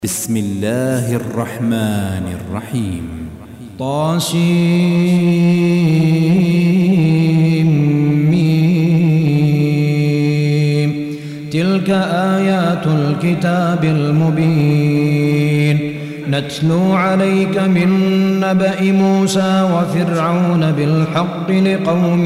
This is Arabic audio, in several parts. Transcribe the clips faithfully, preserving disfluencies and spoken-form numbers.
بسم الله الرحمن الرحيم. طاسيم. تلك آيات الكتاب المبين نتلو عليك من نبأ موسى وفرعون بالحق لقوم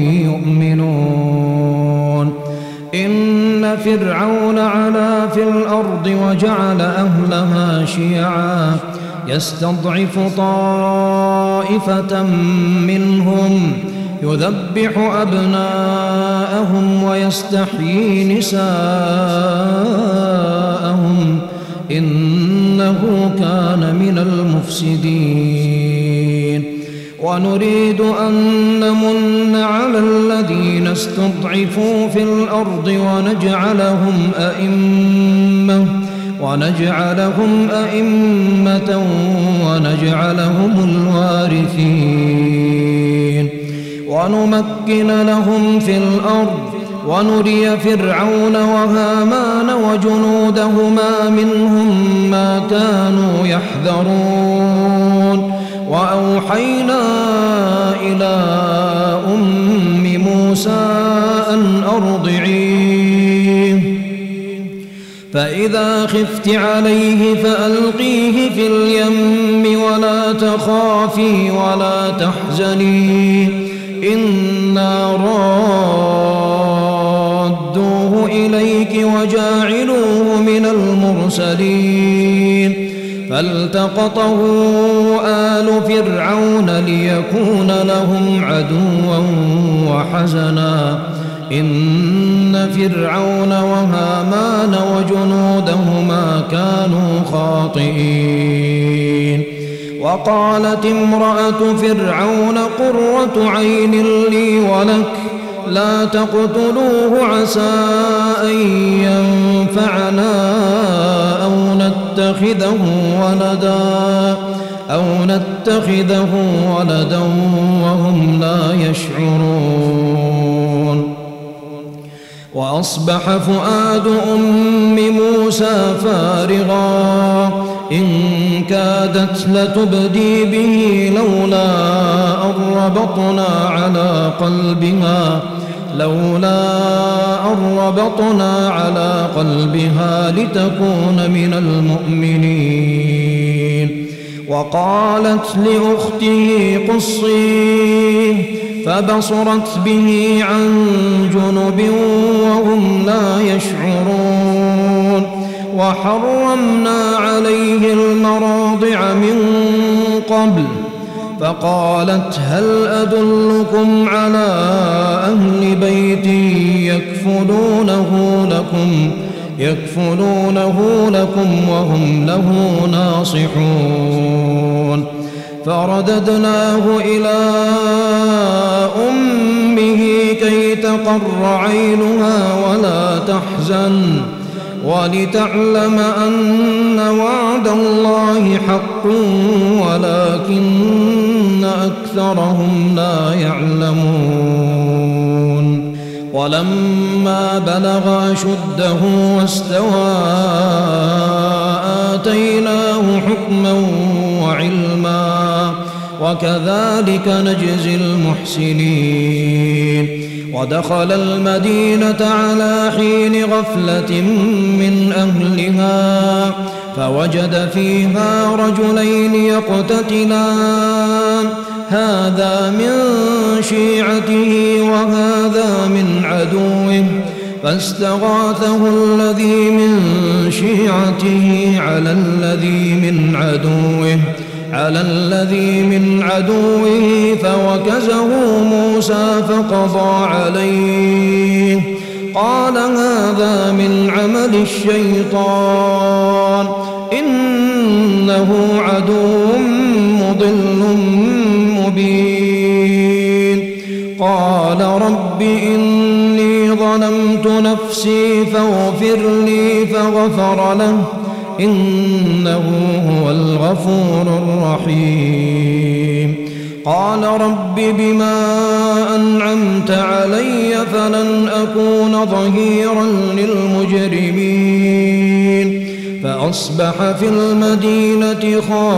يؤمنون. إن فرعون علا في الأرض وجعل أهلها شيعا يستضعف طائفة منهم يذبح أبناءهم ويستحيي نساءهم إنه كان من المفسدين. ونريد أن نمن على الذين استضعفوا في الأرض ونجعلهم أئمة ونجعلهم أئمة ونجعلهم الوارثين ونمكن لهم في الأرض ونري فرعون وهامان وجنودهما منهم ما كانوا يحذرون. وأوحينا إلى أم موسى أن أرضعيه فإذا خفت عليه فألقيه في اليم ولا تخافي ولا تحزني إنا رادوه إليك وجاعلوه من المرسلين. فالتقطه آل فرعون ليكون لهم عدوا وحزنا إن فرعون وهامان وجنودهما كانوا خاطئين. وقالت امرأة فرعون قرة عين لي ولك لا تقتلوه عسى أن ينفعنا أو نتخذه ولدا أو نتخذه ولدا وهم لا يشعرون. وأصبح فؤاد أم موسى فارغا إن كادت لتبدي به لولا أن ربطنا على قلبها لولا أن ربطنا على قلبها لتكون من المؤمنين. وقالت لأخته قصيه فبصرت به عن جنب وهم لا يشعرون. وحرمنا عليه المراضع من قبل فقالت هل أدلكم على أهل بيت يكفلونه لكم يكفلونه لكم وهم له ناصحون. فرددناه إلى أمه كي تقر عينها ولا تحزن ولتعلم أن وعد الله حق ولكن أكثرهم لا يعلمون. ولما بلغ أشده واستوى آتيناه حكما وعلما وكذلك نجزي المحسنين. ودخل المدينة على حين غفلة من أهلها فوجد فيها رجلين يقتتلان هذا من شيعته وهذا من عدوه فاستغاثه الذي من شيعته على الذي من عدوه على الذي من عدوه فوكزه موسى فقضى عليه قال هذا من عمل الشيطان إنه عدو مضل مبين. قال رب إني ظلمت نفسي فاغفر لي فغفر له إنه هو الغفور الرحيم. قال رب بما أنعمت علي فلن أكون ظهيرا للمجرمين فأصبح في المدينة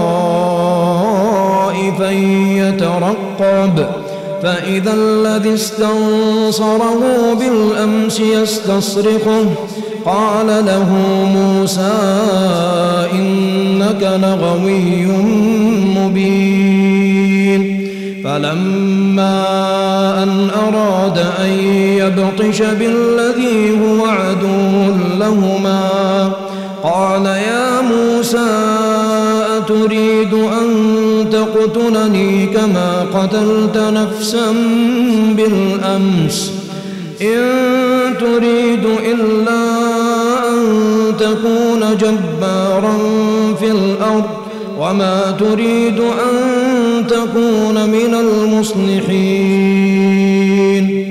خائفا يترقب فإذا الذي استنصره بالأمس يستصرخه قال له موسى إنك لغوي مبين فلما أن أراد أن يبطش بالذي هو عدو لهما قال يا موسى أتريد أن تقتلني كما قتلت نفسا بالأمس إن تريد إلا أن تكون جبارا في الأرض وما تريد أن تكون من المصلحين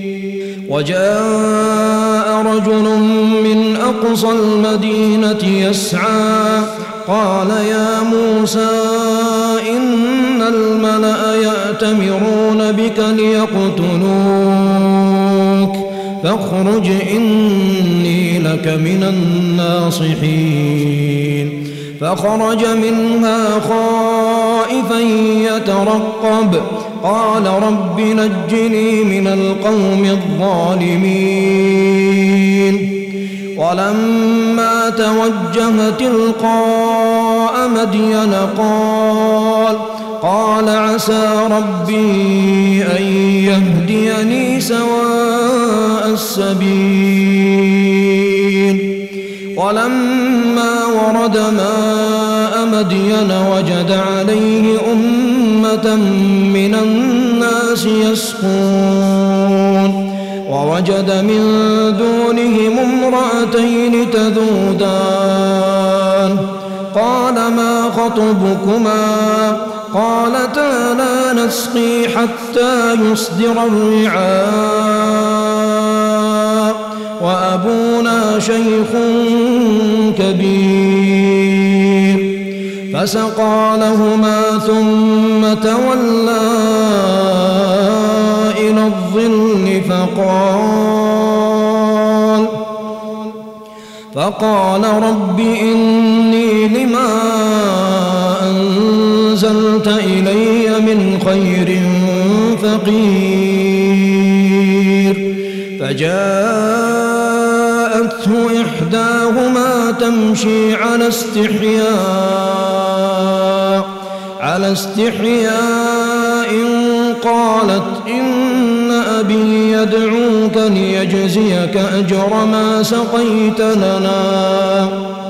وجاء رجل من أقصى المدينة يسعى قال يا موسى إن الملأ يأتمرون بك ليقتلوك فاخرج إني لك من الناصحين فخرج منها خائفا يترقب قال رب نجني من القوم الظالمين ولما توجه تلقاء مدين قال قال عسى ربي أن يهديني سواء السبيل ولما ورد ماء مدين وجد عليه أمة من الناس يسقون ووجد من دونهم امرأتين تذودان قال ما خطبكما قالتا لا نسقي حتى يصدر الرعاء وأبونا شيخ كبير فسقى لهما ثم تولى إلى الظل فقال فقال رب إني لما أنزلت إلي من خير فقير فجاءته إحداهما تمشي على استحياء على استحياء قالت إن أبي يدعوك ليجزيك أجر ما سقيت لنا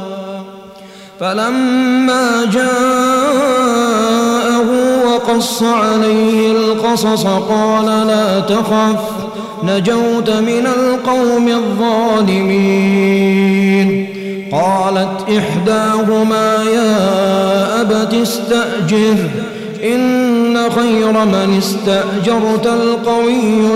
فلما جاءه وقص عليه القصص قال لا تخف نجوت من القوم الظالمين قالت إحداهما يا أبت استأجر إن خير من استأجرت القوي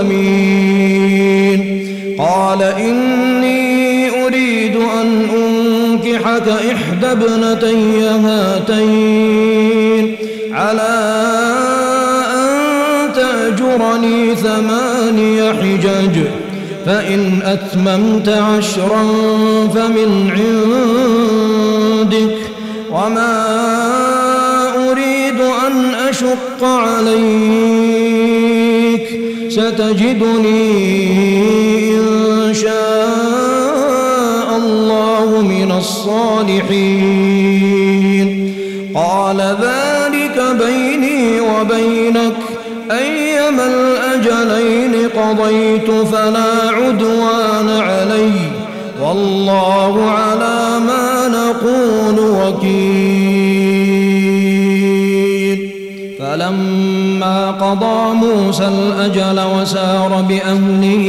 الأمين قال إني أريد أن أنكحك إحدى ابنتي هاتين على أن تأجرني ثماني حجج فإن أتممت عشرا فمن عندك وما أريد أن أشق عليك ستجدني إن شاء الله من الصالحين قال ذلك بيني وبينك أيما الأجلين قضيت فلا عدوان علي والله على ما نقول وكيل فلما قضى موسى الأجل وسار بأهله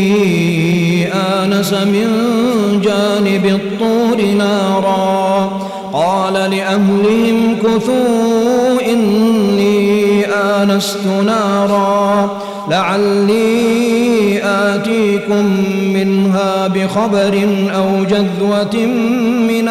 آنس من جانب الطور نارا قال لأهلهم كثوا إني آنست نارا لعلي آتيكم منها بخبر أو جذوة من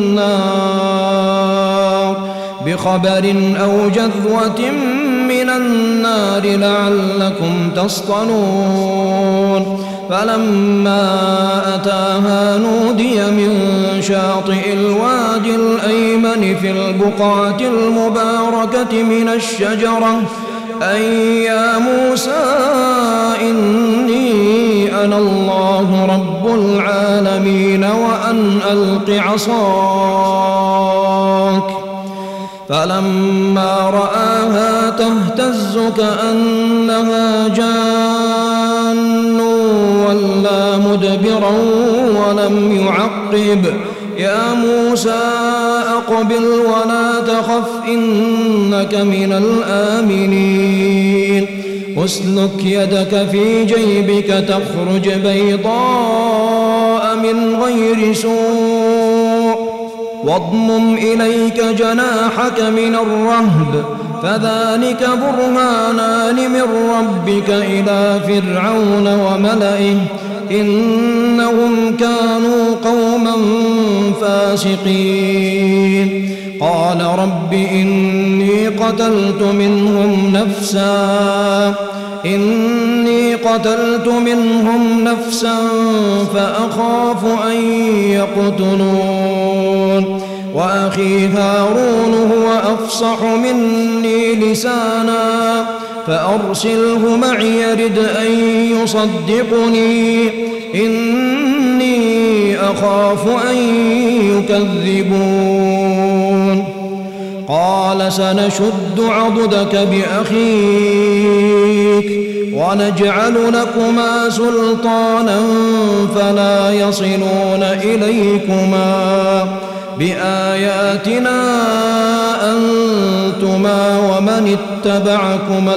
النار بخبر أو جذوة من النار لعلكم تصطلون فلما أتاها نودي من شاطئ الوادي الأيمن في البقعة المباركة من الشجرة أن يا موسى إني أنا الله رب العالمين وأن ألق عصاك. فلما رآها تهتز كأنها جان ولا مدبرا ولم يعقب. يا موسى أقبل ولا تخف إنك من الآمنين. اسلك يدك في جيبك تخرج بيضاء من غير سوء واضمم إليك جناحك من الرهب فذلك برهانان من ربك إلى فرعون وملئه إنهم كانوا قوما فاسقين. قال رب إني قتلت منهم نفسا إني قتلت منهم نفسا فأخاف أن يقتلون وأخي هارون هو أفصح مني لسانا فأرسله معي يرد أن يصدقني إني أخاف أن يكذبون. قال سنشد عضدك بأخيك ونجعل لكما سلطانا فلا يصلون إليكما بآياتنا أنتما ومن اتبعكما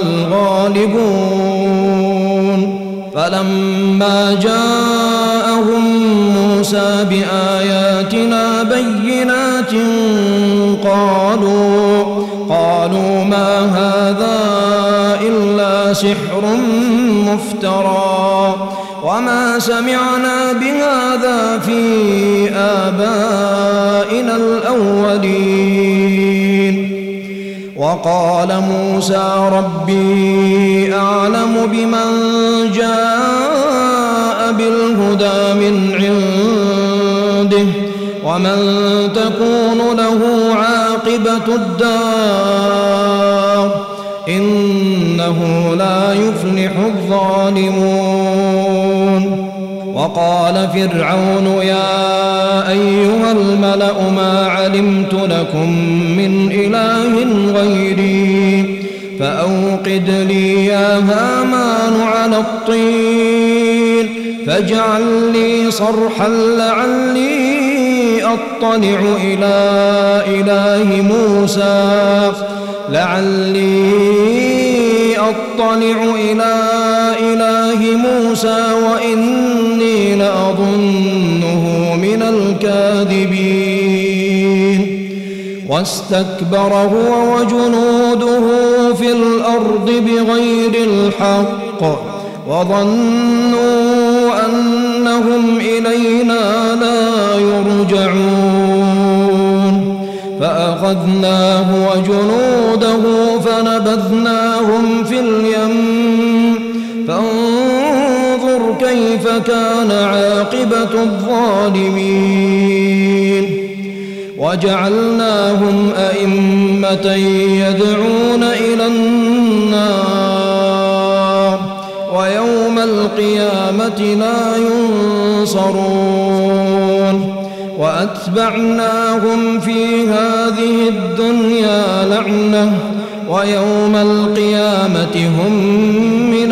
الغالبون. فلما جاءهم موسى بآياتنا بينات قالوا قالوا ما هذا إلا سحر مفترى وما سمعنا بهذا في آبائنا الأولين. وقال موسى ربي أعلم بمن جاء بالهدى من عنده ومن تكون له عاقبة الدار إنه لا يفلح الظالمون. وقال فرعون يا أيها الملأ ما علمت لكم من إله غيري فأوقد لي يا هامان على الطين فاجعل لي صرحا لعلي أطلع إلى إله موسى لعلي أطلع إلى إله موسى وإني لأظنه من الكاذبين. واستكبر هو وجنوده في الأرض بغير الحق وظنوا أنهم إلينا لا يرجعون فأخذناه وجنوده فنبذناهم في اليم فانظر كيف كان عاقبة الظالمين. وجعلناهم أئمة يدعون إلى النار ويوم القيامة لا ينصرون. وأتبعناهم في هذه الدنيا لعنة ويوم القيامة هم من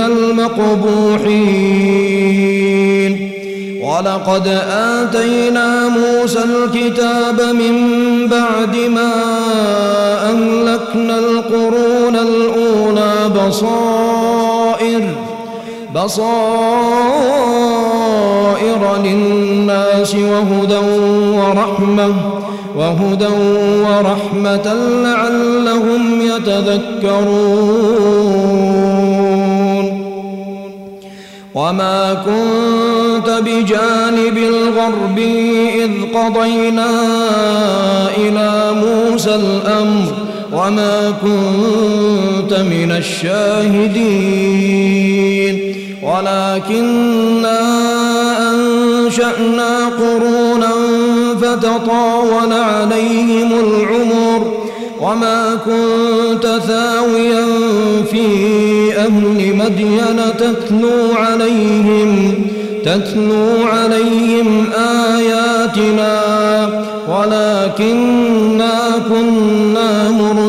المقبوحين. ولقد آتينا موسى الكتاب من بعد ما أهلكنا القرون الأولى بصائر بصائر للناس وهدى ورحمة وهدى ورحمة لعلهم يتذكرون. وما كنت بجانب الغرب إذ قضينا إلى موسى الأمر وما كنت من الشاهدين. ولكننا أنشأنا قرونا فتطاول عليهم العمر وما كنت ثاويا في أهل مدين تتلو عليهم تتلو عليهم آياتنا ولكننا كنا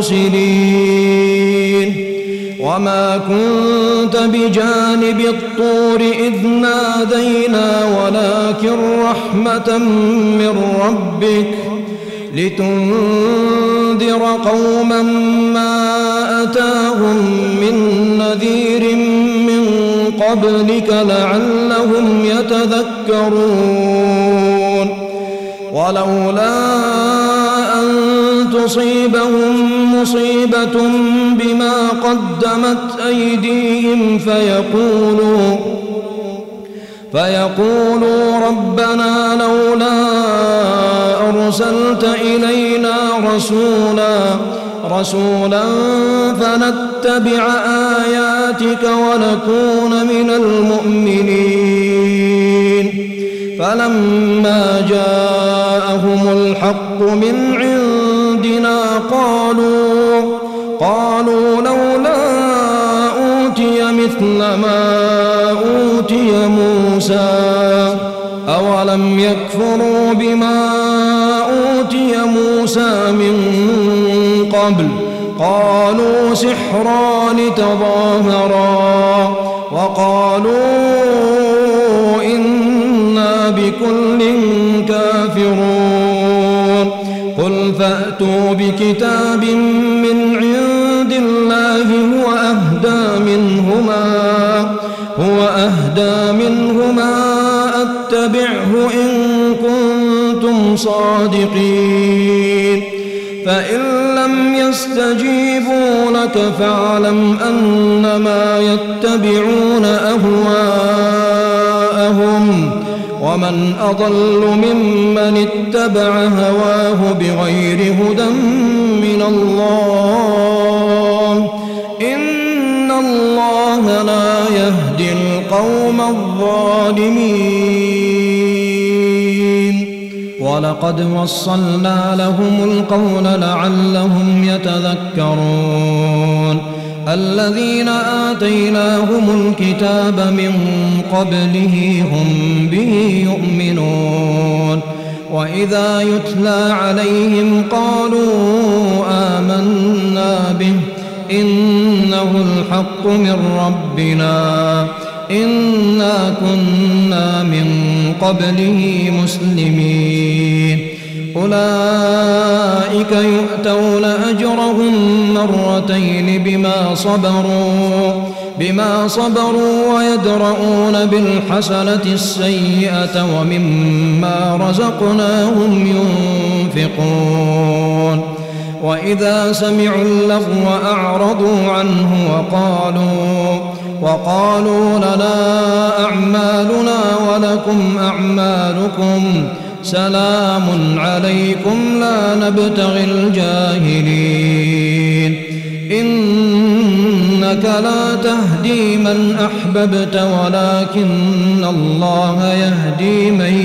مرسلين وما كنت بجانب الطور إذ نادينا ولكن رحمة من ربك لتنذر قوما ما أتاهم من نذير من قبلك لعلهم يتذكرون ولولا أن تصيبهم مصيبة بما قدمت أيديهم فيقولوا فيقولوا ربنا لولا أرسلت إلينا رسولا رسولا فنتبع آياتك ونكون من المؤمنين فلما جاءهم الحق من عندنا قالوا قالوا لولا أوتي مثل ما أوتي موسى أولم يكفروا بما أوتي موسى من قبل قالوا سحران تظاهرا وقالوا إنا بكل كافرون قل فأتوا بكتاب من عند الله هو أهدى منهما هو أهدى منهما أتبعه إن كنتم صادقين فإن لم يستجيبوا لك فاعلم أنما يتبعون أهواءهم ومن أضل ممن اتبع هواه بغير هدى من الله إن الله لا يهدي القوم الظالمين ولقد وصلنا لهم القول لعلهم يتذكرون الذين آتيناهم الكتاب من قبله هم به يؤمنون وإذا يتلى عليهم قالوا آمنا به إنه الحق من ربنا إنا كنا من قبله مسلمين أولئك يؤتون أجرهم مرتين بما صبروا بما صبروا ويدرؤون بالحسنة السيئة ومما رزقناهم ينفقون وإذا سمعوا اللغو أعرضوا عنه وقالوا وقالوا لنا أعمالنا ولكم أعمالكم سلام عليكم لا نبتغي الجاهلين إنك لا تهدي من أحببت ولكن الله يهدي من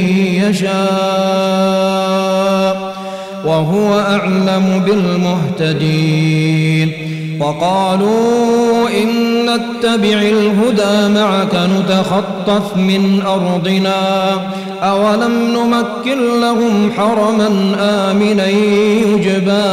يشاء وهو أعلم بالمهتدين وقالوا إن نتبع الهدى معك نتخطف من أرضنا أولم نمكن لهم حرما آمنا يجبى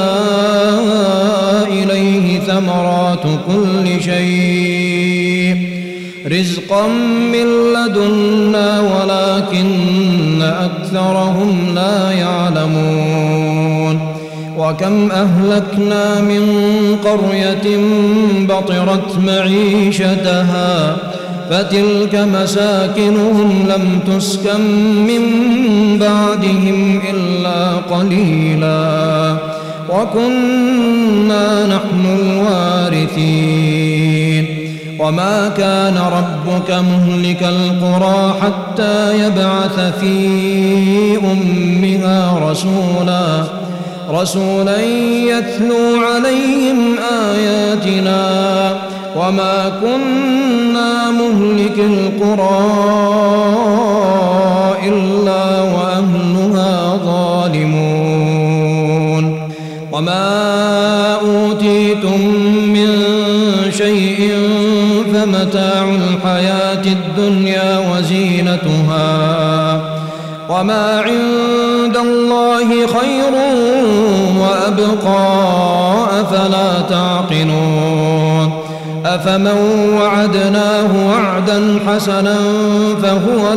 إليه ثمرات كل شيء رزقا من لدنا ولكن أكثرهم لا يعلمون وكم أهلكنا من قرية بطرت معيشتها فتلك مساكنهم لم تسكن من بعدهم إلا قليلا وكنا نحن الوارثين وما كان ربك مهلك القرى حتى يبعث في أمها رسولا رسولا يتلو عليهم آياتنا وما كنا مهلك القرى إلا وأهلها ظالمون وما أوتيتم من شيء فمتاع الحياة الدنيا وزينتها وما عند الله خير وأبقى أفلا تعقلون أفمن وعدناه وعدا حسنا فهو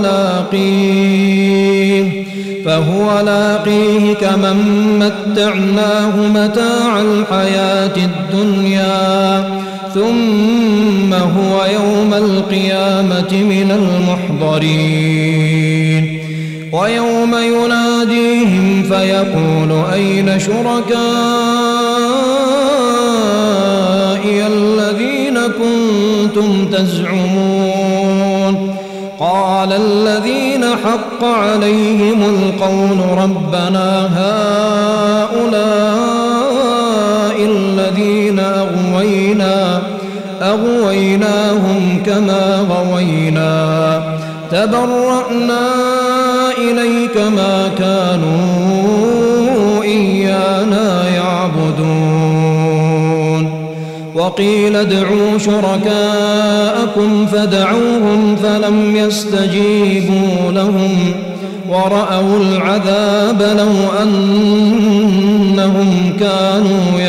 لاقيه فهو لاقيه كمن متعناه متاع الحياة الدنيا ثم هو يوم القيامة من المحضرين ويوم يناديهم فيقول أين شركائي الذين كنتم تزعمون قال الذين حق عليهم القول ربنا هؤلاء الذين أغوينا أغويناهم كما غوينا تبرأنا إليك ما كانوا إيانا يعبدون وقيل ادعوا شركاءكم فدعوهم فلم يستجيبوا لهم ورأوا العذاب لو أنهم كانوا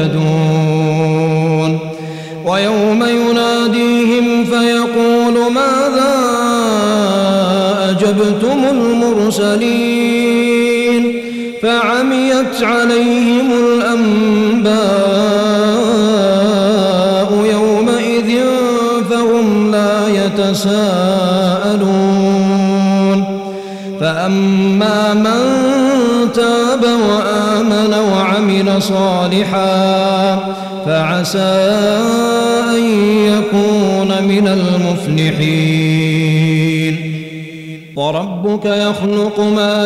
يهتدون ويوم يناديهم فيقول ماذا أجبتم المرسلين فعميت عليهم الأنباء يومئذ فهم لا يتساءلون فأما من تاب وآمن وعمل صالحا فعسى أن يكون من المفلحين وربك يخلق ما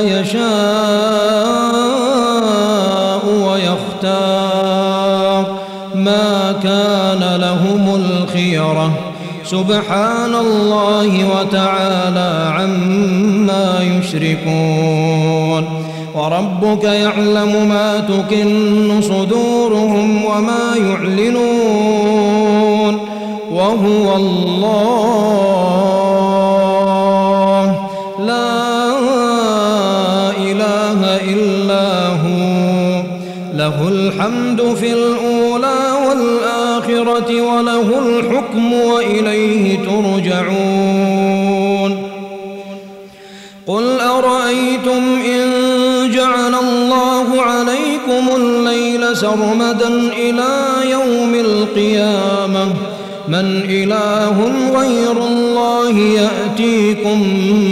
يشاء ويختار ما كان لهم الخيرة سبحان الله وتعالى عما يشركون وربك يعلم ما تكن صدورهم وما يعلنون وهو الله لا إله إلا هو له الحمد في الأولى والآخرة وله الحكم وإليه ترجعون قل أرأيتم إن جعل الله عليكم الليل سرمدا إلى يوم القيامة من إله غير الله يأتيكم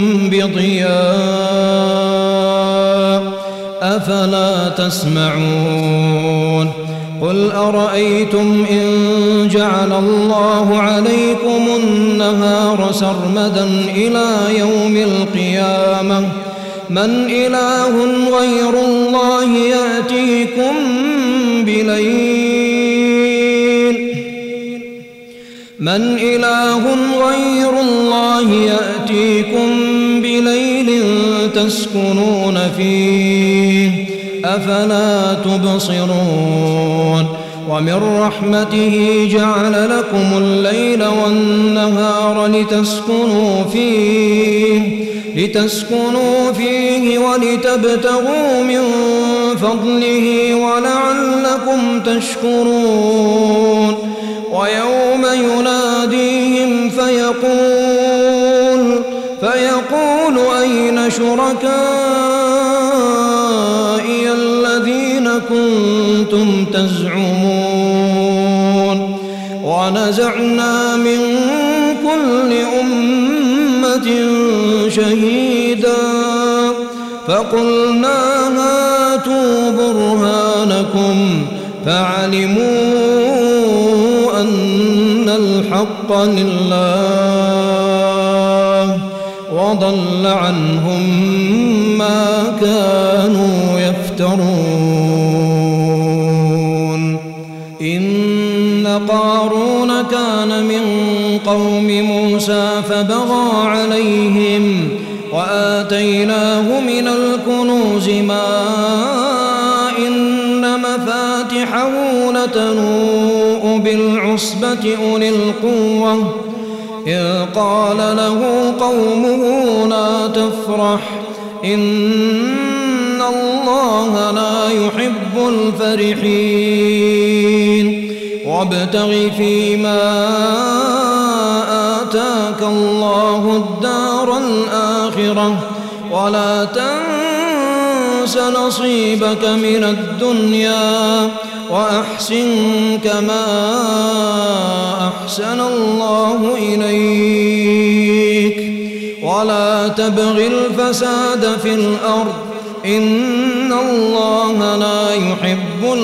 بضياء أفلا تسمعون قل أرأيتم إن جعل الله عليكم النهار سرمدا إلى يوم القيامة من إله غير الله يأتيكم بليل من إله غير الله يأتيكم بليل تسكنون فيه أفلا تبصرون ومن رحمته جعل لكم الليل والنهار لتسكنوا فيه لتسكنوا فيه ولتبتغوا من فضله ولعلكم تشكرون ويوم يناديهم فيقول فيقول أين شركائي الذين كنتم تزعمون ونزعنا من كل أمة شهيدا فقلنا هاتوا برهانكم فعلموا أن الحق لله وضل عنهم ما كانوا يفترون إن قارون كان من قوم موسى فبغى عليهم وآتيناه من الكنوز ما إن مفاتحه لتنوء بالعصبة أولي القوة إذ قال له قومه لا تفرح إن الله لا يحب الفرحين وابتغ فيما آتاك الله الدار الآخرة ولا تنس نصيبك من الدنيا وأحسن كما أحسن الله إليك ولا تبغ الفساد في الأرض إن الله لا يحب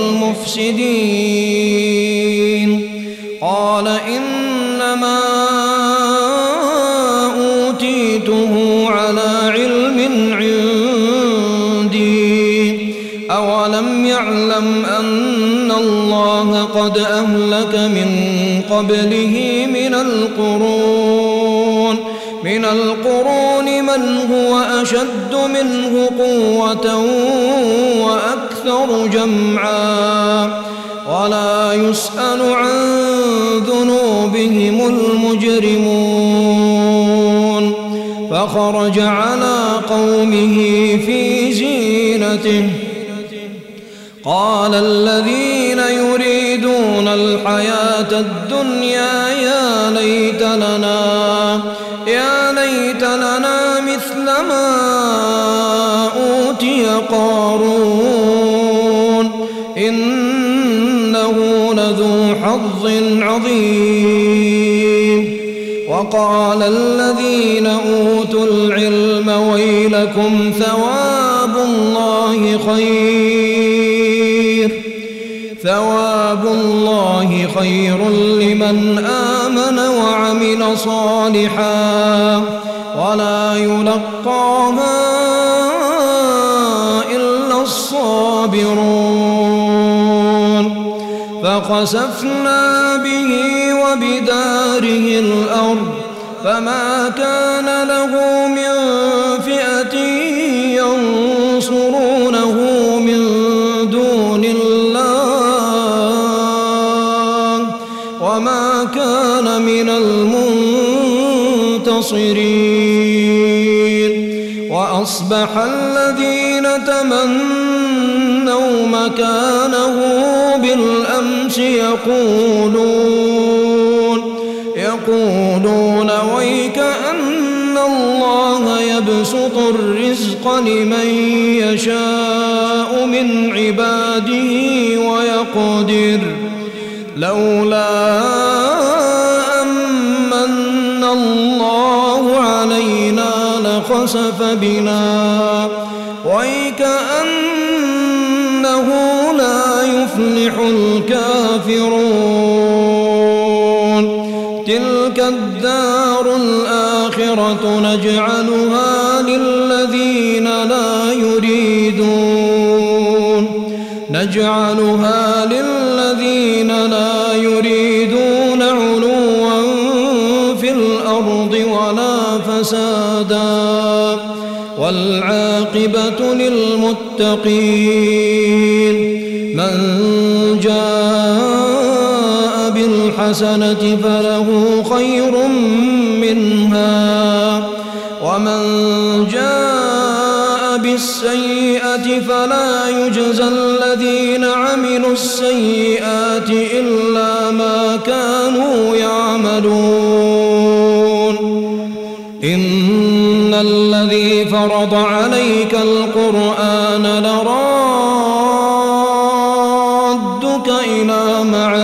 المفسدين قال إنما أوتيته على علم عندي أولم يعلم أن الله قد أهلك من قبله من القرون من القرون من هو أشد منه قوة وأكثر جمعا ولا يسأل عن ذنوبهم المجرمون فخرج على قومه في زينته قال الذين يريدون الحياة الدنيا يا ليت لنا يا ليت لنا مثل ما أوتي قارون إنه لذو حظ عظيم وقال الذين أوتوا العلم ويلكم ثواب الله خير ثواب الله خير لمن آمن وعمل صالحا ولا يلقاها إلا الصابرون فخسفنا به وبداره الأرض فما كان له من فئة ينصرونه من دون الله وما كان من المنتصرين وأصبح الذين تمنوا مكانه بالأمس يقولون يقولون ويك أن الله يبسط الرزق لمن يشاء من عباده ويقدر لولا أمن الله علينا لخسف بنا ويكأنه لا يفلح الكافرون تلك الدار الآخرة نجعلها للذين لا يريدون نجعلها للذين لا يريدون علوا في الأرض ولا فسادا والعاقبة للمتقين من جاء بالحسنة فله خير منها ومن جاء بالسيئة فلا يجزى الذين عملوا السيئات إلا ما كانوا يعملون إن الذي فرض عليك القرآن لرادك إلى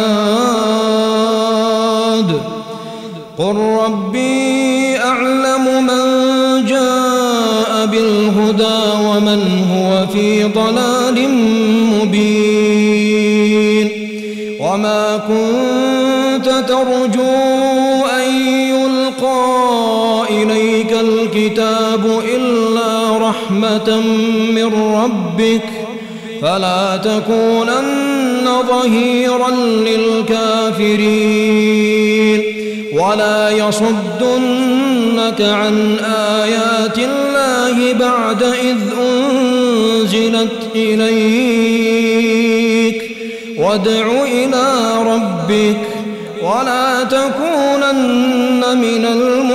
معاد قل ربي أعلم من جاء بالهدى ومن هو في ضلال مبين وما كنت ترجو أن يلقى إليك الكتاب إلا رحمة من ربك فلا تكونن ظهيرا للكافرين ولا يصدنك عن آيات الله بعد إذ أنزلت إليك وادع إلى ربك ولا تكونن من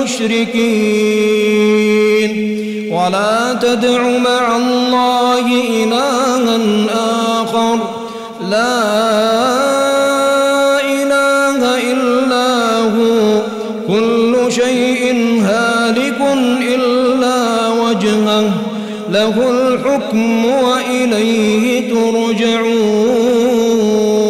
المشركين ولا تدع مع الله إلها آخر لا إله إلا هو كل شيء هالك إلا وجهه له الحكم وإليه ترجعون.